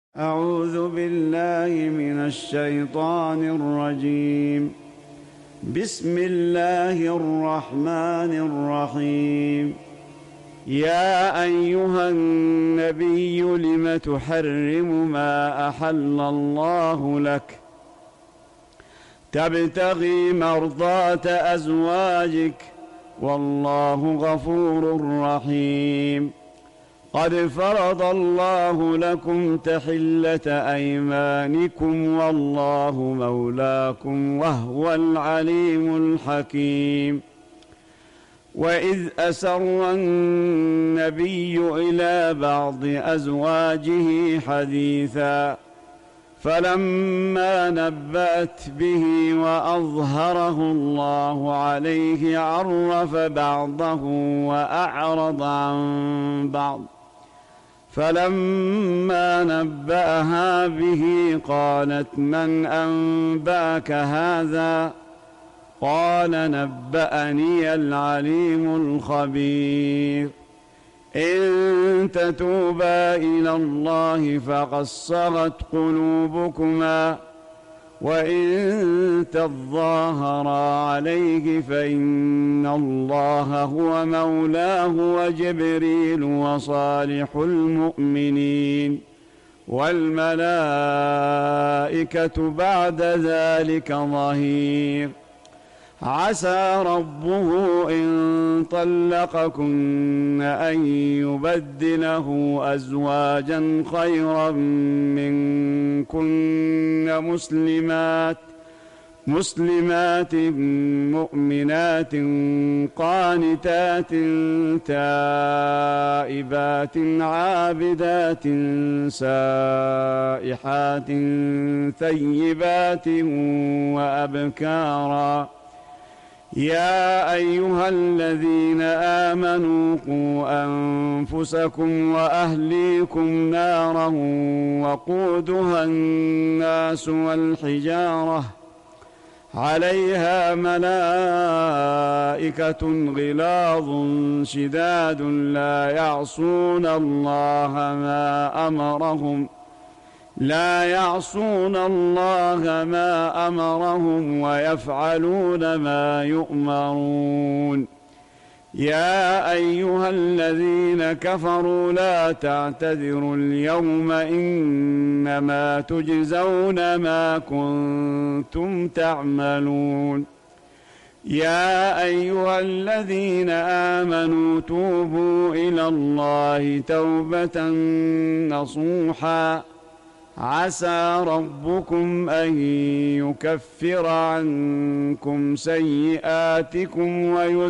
أعوذ بالله من الشيطان الرجيم. بسم الله الرحمن الرحيم. يا أيها النبي لم تحرم ما أحل الله لك تبتغي مرضات أزواجك والله غفور رحيم. قد فرض الله لكم تحلة أيمانكم والله مولاكم وهو العليم الحكيم. وإذ أسر النبي إلى بعض أزواجه حديثا فلما نبأت به وأظهره الله عليه عرف بعضه وأعرض عن بعض، فلما نبأها به قالت من أنبأك هذا؟ قال نبأني العليم الخبير. إن تتوبا إلى الله فقد صغت قلوبكما وإن تظاهرا عليه فإن الله هو مولاه وجبريل وصالح المؤمنين والملائكة بعد ذلك ظهير. عسى ربه إن طلقكن أن يبدله أزواجا خيرا منكن مسلمات مؤمنات قانتات تائبات عابدات سائحات ثيبات وأبكارا. يا أيها الذين آمنوا قوا أنفسكم وأهليكم نارا وقودها الناس والحجارة عليها ملائكة غلاظ شداد لا يعصون الله ما أمرهم ويفعلون ما يؤمرون. يا أيها الذين كفروا لا تعتذروا اليوم إنما تجزون ما كنتم تعملون. يا أيها الذين آمنوا توبوا إلى الله توبة نصوحا عسى ربكم أن يكفر عنكم سيئاتكم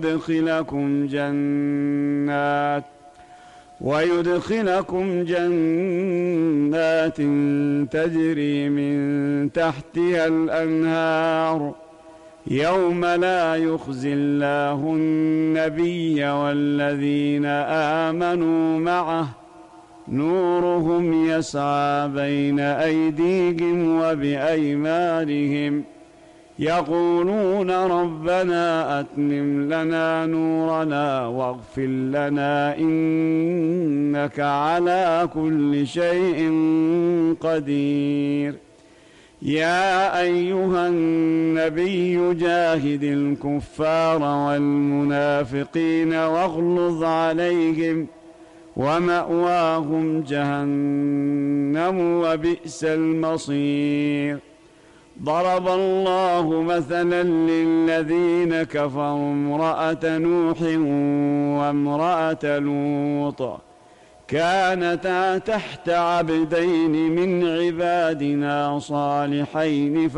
ويدخلكم جنات تجري من تحتها الأنهار يوم لا يخزي الله النبي والذين آمنوا معه نورهم يسعى بين أيديهم وبأيمانهم يقولون ربنا أتمم لنا نورنا واغفر لنا إنك على كل شيء قدير. يا أيها النبي جاهد الكفار والمنافقين واغلظ عليهم ومأواهم جهنم وبئس المصير. ضرب الله مثلا للذين كفروا امرأة نوح وامرأة لوط كانتا تحت عبدين من عبادنا صالحين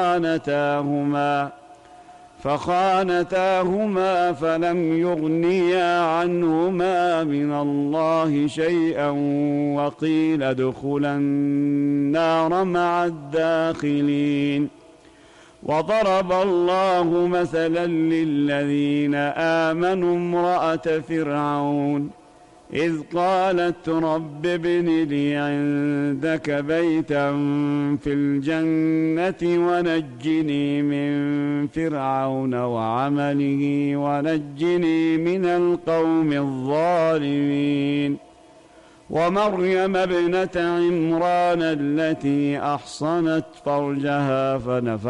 فخانتاهما فلم يغنيا عنهما من الله شيئا وقيل ادخلا النار مع الداخلين. وضرب الله مثلا للذين آمنوا امرأة فرعون إذ قالت رب ابن لي عندك بيتا في الجنة ونجني من فرعون وعمله ونجني من القوم الظالمين. ومريم ابنة عمران التي أحصنت فرجها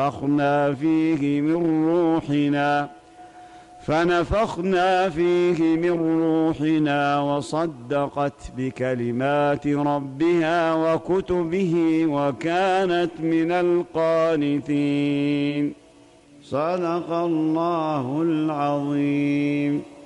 فنفخنا فيه من روحنا وصدقت بكلمات ربها وكتبه وكانت من القانتين. صدق الله العظيم.